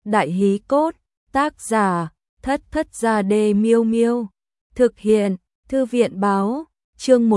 Đại hí cốt, tác giả, Thất Thất Gia Đê Miêu Miêu. Thực hiện, Thư viện báo, chương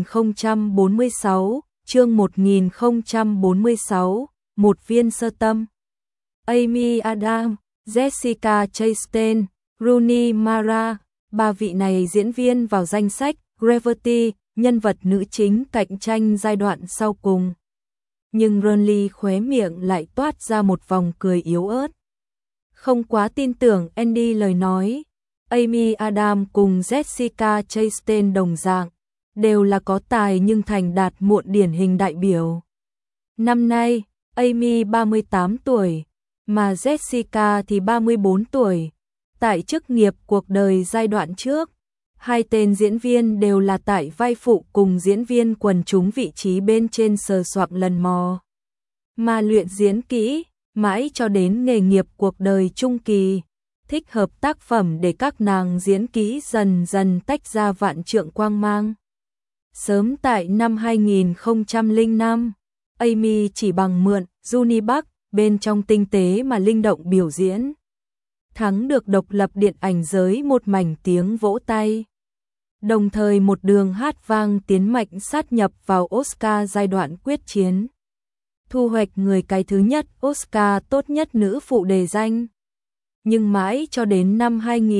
1046, một viên sơ tâm. Amy Adams, Jessica Chastain, Rooney Mara, ba vị này diễn viên vào danh sách Gravity, nhân vật nữ chính cạnh tranh giai đoạn sau cùng. Nhưng Ronly khóe miệng lại toát ra một vòng cười yếu ớt. Không quá tin tưởng Andy lời nói. Amy Adams cùng Jessica Chastain đồng dạng, đều là có tài nhưng thành đạt muộn điển hình đại biểu. Năm nay, Amy 38 tuổi, mà Jessica thì 34 tuổi. Tại chức nghiệp cuộc đời giai đoạn trước, hai tên diễn viên đều là tại vai phụ cùng diễn viên quần chúng vị trí bên trên sờ soạng lần mò. Mà luyện diễn kỹ, mãi cho đến nghề nghiệp cuộc đời trung kỳ, thích hợp tác phẩm để các nàng diễn kỹ dần dần tách ra vạn trượng quang mang. Sớm tại năm 2005, Amy chỉ bằng mượn Juni Park bên trong tinh tế mà linh động biểu diễn, thắng được độc lập điện ảnh giới một mảnh tiếng vỗ tay. Đồng thời một đường hát vang tiến mạnh sát nhập vào Oscar giai đoạn quyết chiến, thu hoạch người cái thứ nhất Oscar tốt nhất nữ phụ đề danh. Nhưng mãi cho đến năm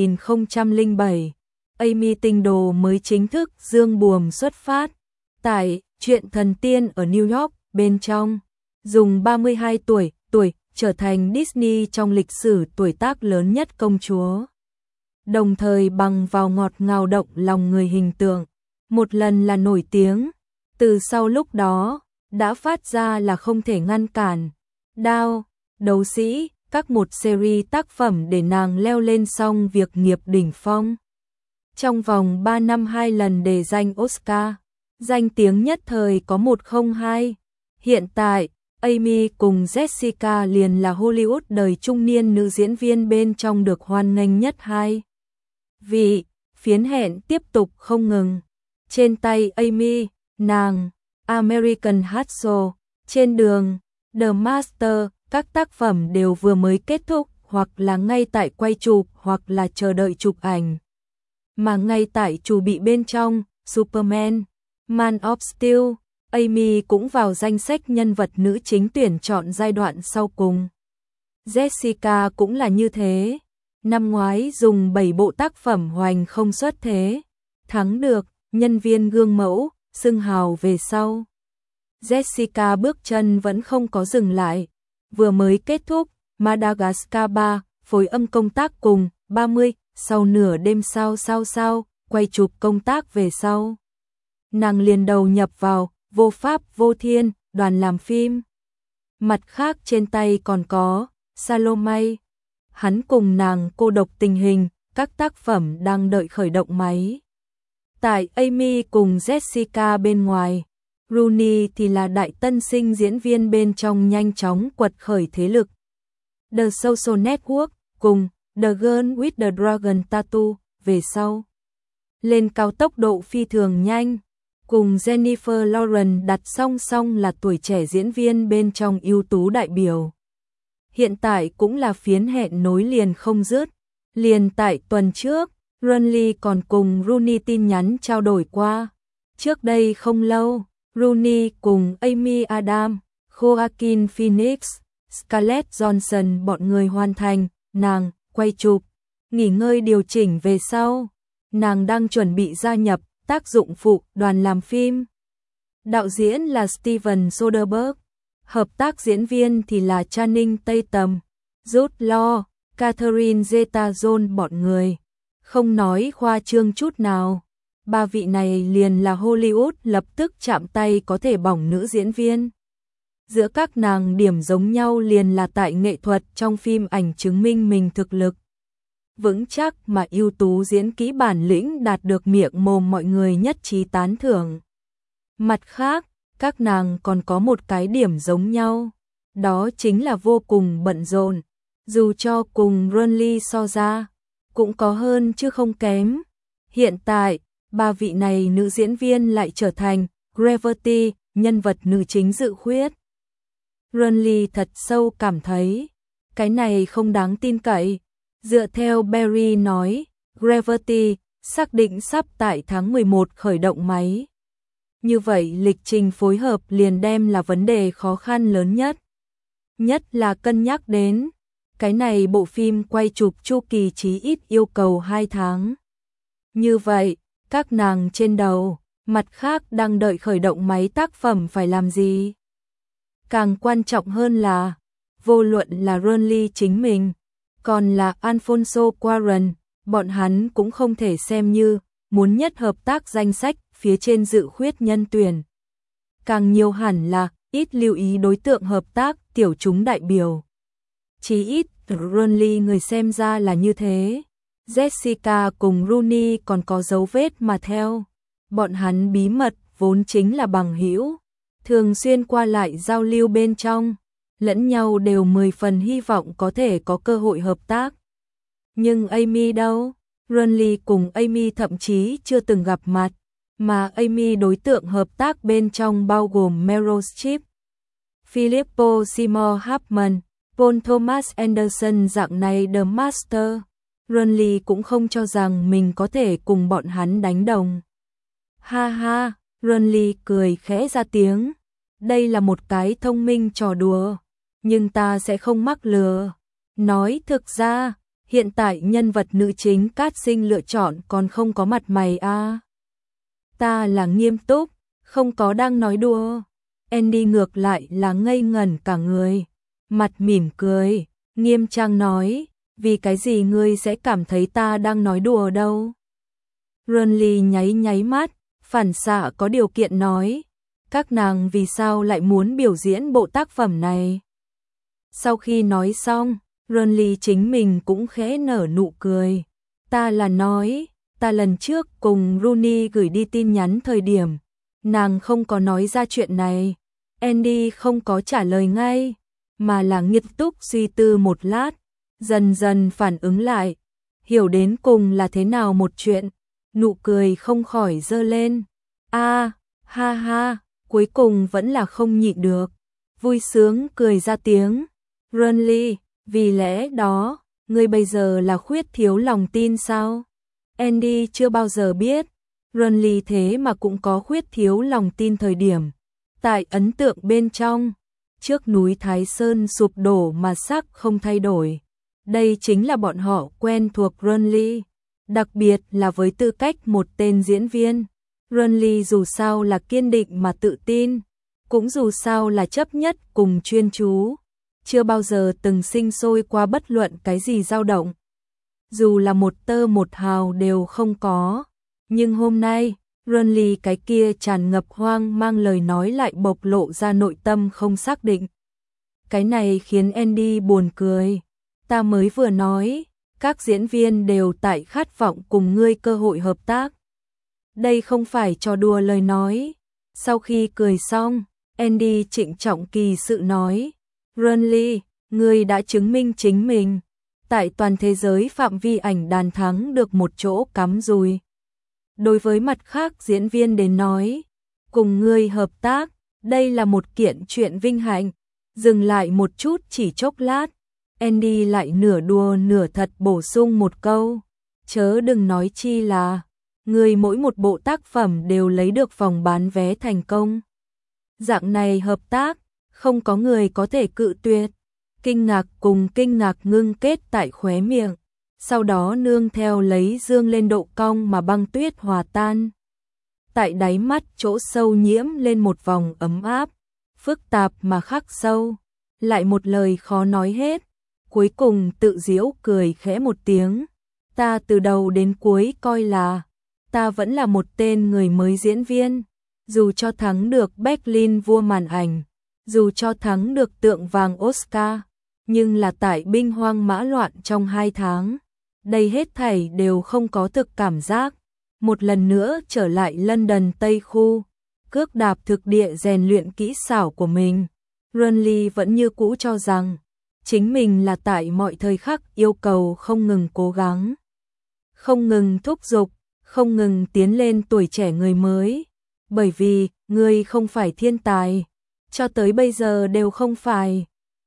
2007, Amy Tinh Đồ mới chính thức dương buồm xuất phát. Tại Chuyện Thần Tiên ở New York bên trong, dùng 32 tuổi trở thành Disney trong lịch sử tuổi tác lớn nhất công chúa. Đồng thời bằng vào ngọt ngào động lòng người hình tượng, một lần là nổi tiếng, từ sau lúc đó, đã phát ra là không thể ngăn cản. Đao, Đấu Sĩ, các một series tác phẩm để nàng leo lên xong việc nghiệp đỉnh phong. Trong vòng 3 năm 2 lần đề danh Oscar, danh tiếng nhất thời có 102. Hiện tại, Amy cùng Jessica liền là Hollywood đời trung niên nữ diễn viên bên trong được hoan nghênh nhất hai. Vì phiến hẹn tiếp tục không ngừng. Trên tay Amy, nàng, American Hustle, Trên Đường, The Master, các tác phẩm đều vừa mới kết thúc hoặc là ngay tại quay chụp hoặc là chờ đợi chụp ảnh. Mà ngay tại chủ bị bên trong, Superman, Man of Steel, Amy cũng vào danh sách nhân vật nữ chính tuyển chọn giai đoạn sau cùng. Jessica cũng là như thế. Năm ngoái dùng 7 bộ tác phẩm hoành không xuất thế, thắng được nhân viên gương mẫu, xưng hào về sau. Jessica bước chân vẫn không có dừng lại, vừa mới kết thúc Madagascar 3, phối âm công tác cùng 30, sau nửa đêm sao, quay chụp công tác về sau. Nàng liền đầu nhập vào Vô Pháp Vô Thiên, đoàn làm phim. Mặt khác trên tay còn có Salome. Hắn cùng nàng cô độc tình hình, các tác phẩm đang đợi khởi động máy. Tại Amy cùng Jessica bên ngoài, Rooney thì là đại tân sinh diễn viên bên trong nhanh chóng quật khởi thế lực. The Social Network cùng The Girl with the Dragon Tattoo về sau. Lên cao tốc độ phi thường nhanh, cùng Jennifer Lawrence đặt song song là tuổi trẻ diễn viên bên trong ưu tú đại biểu. Hiện tại cũng là phiến hẹn nối liền không dứt. Liền tại tuần trước, Ronly còn cùng Rooney tin nhắn trao đổi qua. Trước đây không lâu, Rooney cùng Amy Adams, Joaquin Phoenix, Scarlett Johansson bọn người hoàn thành, nàng quay chụp, nghỉ ngơi điều chỉnh về sau. Nàng đang chuẩn bị gia nhập tác dụng phụ đoàn làm phim. Đạo diễn là Steven Soderbergh. Hợp tác diễn viên thì là Channing Tatum, Jude Law, Catherine Zeta-Jones bọn người. Không nói khoa trương chút nào, ba vị này liền là Hollywood lập tức chạm tay có thể bỏng nữ diễn viên. Giữa các nàng điểm giống nhau liền là tại nghệ thuật trong phim ảnh chứng minh mình thực lực vững chắc mà ưu tú diễn kỹ bản lĩnh đạt được miệng mồm mọi người nhất trí tán thưởng. Mặt khác, các nàng còn có một cái điểm giống nhau, đó chính là vô cùng bận rộn, dù cho cùng Ronly so ra, cũng có hơn chứ không kém. Hiện tại, ba vị này nữ diễn viên lại trở thành Gravity, nhân vật nữ chính dự khuyết. Ronly thật sâu cảm thấy, Cái này không đáng tin cậy. Dựa theo Barry nói, Gravity xác định sắp tại tháng 11 khởi động máy. Như vậy lịch trình phối hợp liền đem là vấn đề khó khăn lớn nhất. Nhất là cân nhắc đến, cái này bộ phim quay chụp chu kỳ chí ít yêu cầu 2 tháng. Như vậy, các nàng trên đầu, mặt khác đang đợi khởi động máy tác phẩm phải làm gì? Càng quan trọng hơn là, vô luận là Ronly chính mình, còn là Alfonso Cuarón, bọn hắn cũng không thể xem như muốn nhất hợp tác danh sách phía trên dự khuyết nhân tuyển. Càng nhiều hẳn là ít lưu ý đối tượng hợp tác tiểu chúng đại biểu. Chí ít Ronly người xem ra là như thế. Jessica cùng Rooney còn có dấu vết mà theo. Bọn hắn bí mật vốn chính là bằng hữu, thường xuyên qua lại giao lưu bên trong, lẫn nhau đều 10 phần hy vọng có thể có cơ hội hợp tác. Nhưng Amy đâu? Ronly cùng Amy thậm chí chưa từng gặp mặt, mà Amy đối tượng hợp tác bên trong bao gồm Meryl Streep, Filippo Seymour Hoffman, Paul Thomas Anderson dạng này The Master. Ronly cũng không cho rằng mình có thể cùng bọn hắn đánh đồng. Ha ha, Ronly cười khẽ ra tiếng. Đây là một cái thông minh trò đùa, nhưng ta sẽ không mắc lừa. Nói thực ra, hiện tại nhân vật nữ chính casting lựa chọn còn không có mặt mày à. Ta là nghiêm túc, không có đang nói đùa. Andy ngược lại là ngây ngẩn cả người, mặt mỉm cười, nghiêm trang nói, vì cái gì ngươi sẽ cảm thấy ta đang nói đùa đâu? Ronly nháy nháy mắt, phản xạ có điều kiện nói, các nàng vì sao lại muốn biểu diễn bộ tác phẩm này? Sau khi nói xong, Ronly chính mình cũng khẽ nở nụ cười. Ta là nói, ta lần trước cùng Rooney gửi đi tin nhắn thời điểm, nàng không có nói ra chuyện này. Andy không có trả lời ngay, mà là nghiêm túc suy tư một lát, dần dần phản ứng lại, hiểu đến cùng là thế nào một chuyện, nụ cười không khỏi dơ lên. A, ha ha, cuối cùng vẫn là không nhịn được, vui sướng cười ra tiếng. Ronly, vì lẽ đó, ngươi bây giờ là khuyết thiếu lòng tin sao? Andy chưa bao giờ biết, Ronly thế mà cũng có khuyết thiếu lòng tin thời điểm. Tại ấn tượng bên trong, trước núi Thái Sơn sụp đổ mà sắc không thay đổi. Đây chính là bọn họ quen thuộc Ronly, đặc biệt là với tư cách một tên diễn viên. Ronly dù sao là kiên định mà tự tin, cũng dù sao là chấp nhất cùng chuyên chú, chưa bao giờ từng sinh sôi qua bất luận cái gì dao động. Dù là một tơ một hào đều không có, nhưng hôm nay, Ronly cái kia tràn ngập hoang mang lời nói lại bộc lộ ra nội tâm không xác định. Cái này khiến Andy buồn cười. Ta mới vừa nói, các diễn viên đều tại khát vọng cùng ngươi cơ hội hợp tác. Đây không phải trò đùa lời nói. Sau khi cười xong, Andy trịnh trọng kỳ sự nói, Ronly, ngươi đã chứng minh chính mình, tại toàn thế giới phạm vi ảnh đàn thắng được một chỗ cắm rùi. Đối với mặt khác diễn viên đến nói, cùng ngươi hợp tác, đây là một kiện chuyện vinh hạnh. Dừng lại một chút chỉ chốc lát, Andy lại nửa đùa nửa thật bổ sung một câu, chớ đừng nói chi là, ngươi mỗi một bộ tác phẩm đều lấy được phòng bán vé thành công. Dạng này hợp tác, không có người có thể cự tuyệt. Kinh ngạc cùng kinh ngạc ngưng kết tại khóe miệng, sau đó nương theo lấy dương lên độ cong mà băng tuyết hòa tan. Tại đáy mắt chỗ sâu nhiễm lên một vòng ấm áp, phức tạp mà khắc sâu, lại một lời khó nói hết, cuối cùng tự giễu cười khẽ một tiếng. Ta từ đầu đến cuối coi là, ta vẫn là một tên người mới diễn viên, dù cho thắng được Berlin vua màn ảnh, dù cho thắng được tượng vàng Oscar, nhưng là tại binh hoang mã loạn trong 2 tháng. Đây hết thảy đều không có thực cảm giác. Một lần nữa trở lại London Tây Khu, cước đạp thực địa rèn luyện kỹ xảo của mình. Ronly vẫn như cũ cho rằng, chính mình là tại mọi thời khắc yêu cầu không ngừng cố gắng, không ngừng thúc giục, không ngừng tiến lên tuổi trẻ người mới. Bởi vì, ngươi không phải thiên tài, cho tới bây giờ đều không phải.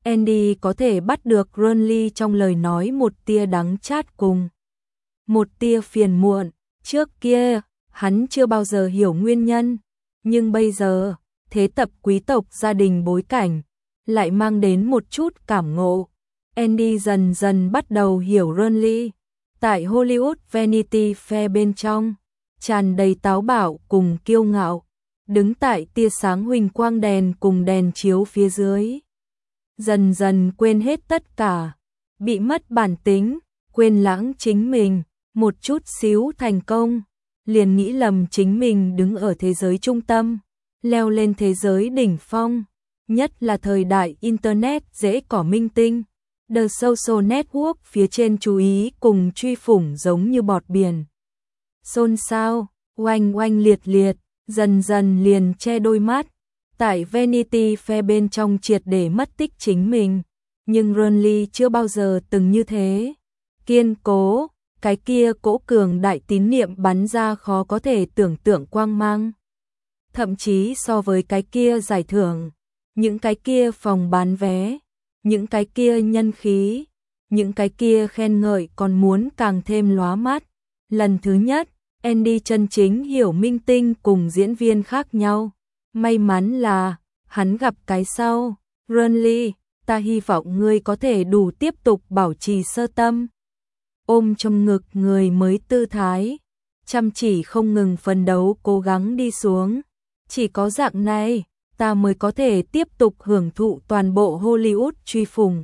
Andy có thể bắt được Ronly trong lời nói một tia đắng chát cùng một tia phiền muộn. Trước kia, hắn chưa bao giờ hiểu nguyên nhân, nhưng bây giờ, thế tập quý tộc gia đình bối cảnh lại mang đến một chút cảm ngộ. Andy dần dần bắt đầu hiểu Ronly. Tại Hollywood Vanity Fair bên trong, tràn đầy táo bạo cùng kiêu ngạo, đứng tại tia sáng huỳnh quang đèn cùng đèn chiếu phía dưới. Dần dần quên hết tất cả, bị mất bản tính, quên lãng chính mình, một chút xíu thành công, liền nghĩ lầm chính mình đứng ở thế giới trung tâm, leo lên thế giới đỉnh phong, nhất là thời đại Internet dễ cỏ minh tinh. The Social Network phía trên chú ý cùng truy phủng giống như bọt biển. Xôn xao, oanh oanh liệt liệt, dần dần liền che đôi mắt. Tại Vanity Fair bên trong triệt để mất tích chính mình. Nhưng Ronly chưa bao giờ từng như thế. Kiên cố, cái kia cỗ cường đại tín niệm bắn ra khó có thể tưởng tượng quang mang. Thậm chí so với cái kia giải thưởng, những cái kia phòng bán vé, những cái kia nhân khí, những cái kia khen ngợi còn muốn càng thêm lóa mắt. Lần thứ nhất, Andy chân chính hiểu minh tinh cùng diễn viên khác nhau. May mắn là, hắn gặp cái sau. Ronly, ta hy vọng ngươi có thể đủ tiếp tục bảo trì sơ tâm. Ôm trong ngực người mới tư thái, chăm chỉ không ngừng phấn đấu cố gắng đi xuống. Chỉ có dạng này, ta mới có thể tiếp tục hưởng thụ toàn bộ Hollywood truy phủng.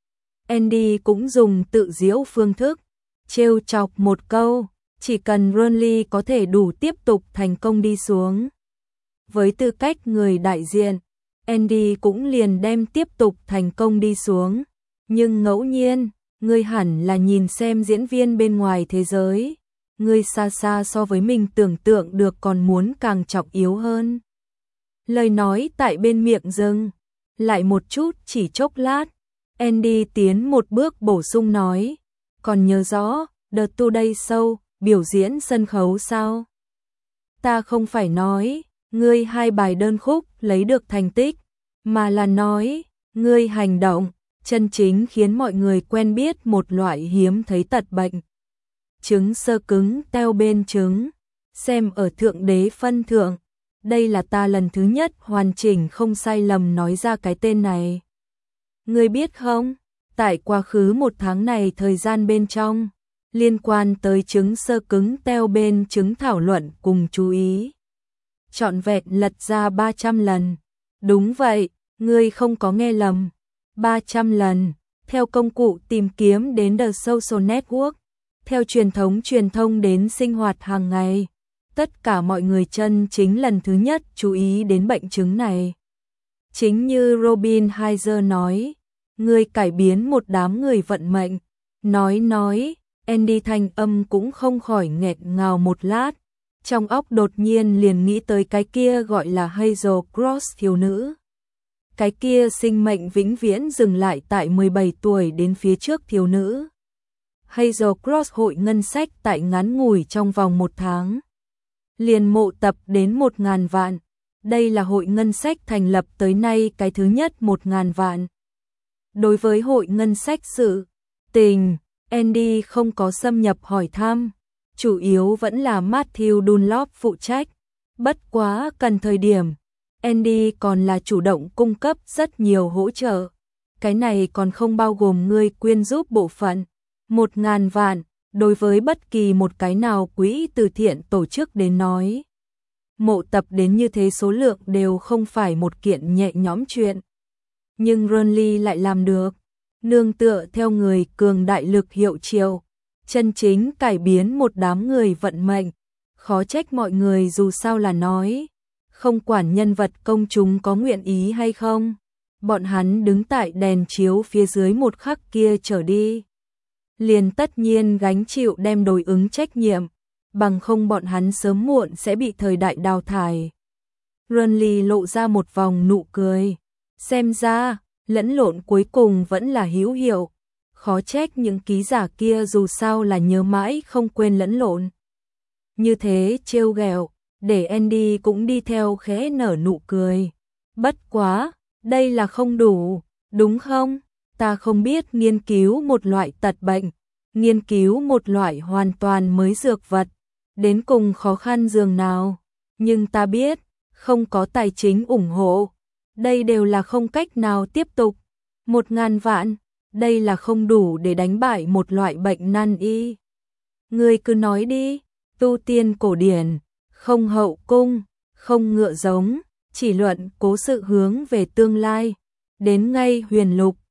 Andy cũng dùng tự giễu phương thức, trêu chọc một câu, chỉ cần Ronly có thể đủ tiếp tục thành công đi xuống. Với tư cách người đại diện, Andy cũng liền đem tiếp tục thành công đi xuống. Nhưng ngẫu nhiên, ngươi hẳn là nhìn xem diễn viên bên ngoài thế giới. Ngươi xa xa so với mình tưởng tượng được còn muốn càng trọng yếu hơn. Lời nói tại bên miệng dừng, lại một chút chỉ chốc lát. Andy tiến một bước bổ sung nói, còn nhớ rõ, The Today Show, biểu diễn sân khấu sao? Ta không phải nói, ngươi 2 bài đơn khúc lấy được thành tích, mà là nói, ngươi hành động, chân chính khiến mọi người quen biết một loại hiếm thấy tật bệnh. Trứng sơ cứng teo bên trứng, xem ở thượng đế phân thượng. Đây là ta lần thứ nhất hoàn chỉnh không sai lầm nói ra cái tên này. Ngươi biết không, tại quá khứ 1 tháng này thời gian bên trong, liên quan tới trứng sơ cứng teo bên trứng thảo luận cùng chú ý. Trọn vẹn lật ra 300 lần. Đúng vậy, ngươi không có nghe lầm. 300 lần, theo công cụ tìm kiếm đến The Social Network, theo truyền thông đến sinh hoạt hàng ngày. Tất cả mọi người chân chính lần thứ nhất chú ý đến bệnh chứng này. Chính như Robin Heiser nói, ngươi cải biến một đám người vận mệnh. Nói, Andy thanh âm cũng không khỏi nghẹt ngào một lát. Trong óc đột nhiên liền nghĩ tới cái kia gọi là Hazel Cross thiếu nữ. Cái kia sinh mệnh vĩnh viễn dừng lại tại 17 tuổi đến phía trước thiếu nữ. Hazel Cross hội ngân sách tại ngắn ngủi trong vòng 1 tháng. Liền mộ tập đến 1.000 vạn. Đây là hội ngân sách thành lập tới nay cái thứ nhất 1.000 vạn. Đối với hội ngân sách sự tình, Andy không có xâm nhập hỏi thăm. Chủ yếu vẫn là Matthew Dunlop phụ trách. Bất quá cần thời điểm, Andy còn là chủ động cung cấp rất nhiều hỗ trợ. Cái này còn không bao gồm ngươi quyên giúp bộ phận. 1.000 vạn, đối với bất kỳ một cái nào quỹ từ thiện tổ chức đến nói. Mộ tập đến như thế số lượng đều không phải một kiện nhẹ nhõm chuyện. Nhưng Ronly lại làm được. Nương tựa theo người cường đại lực hiệu triệu. Chân chính cải biến một đám người vận mệnh. Khó trách mọi người dù sao là nói. Không quản nhân vật công chúng có nguyện ý hay không. Bọn hắn đứng tại đèn chiếu phía dưới một khắc kia trở đi. Liền tất nhiên gánh chịu đem đối ứng trách nhiệm. Bằng không bọn hắn sớm muộn sẽ bị thời đại đào thải. Ronly lộ ra một vòng nụ cười. Xem ra, lẫn lộn cuối cùng vẫn là hữu hiệu. Khó trách những ký giả kia dù sao là nhớ mãi không quên lẫn lộn. Như thế trêu ghẹo, để Andy cũng đi theo khẽ nở nụ cười. Bất quá, đây là không đủ. đúng không? Ta không biết nghiên cứu một loại tật bệnh, nghiên cứu một loại hoàn toàn mới dược vật, đến cùng khó khăn dường nào, nhưng ta biết, không có tài chính ủng hộ, đây đều là không cách nào tiếp tục. 1.000 vạn, đây là không đủ để đánh bại một loại bệnh nan y. Ngươi cứ nói đi, tu tiên cổ điển, không hậu cung, không ngựa giống, chỉ luận cố sự hướng về tương lai, đến ngay huyền lục,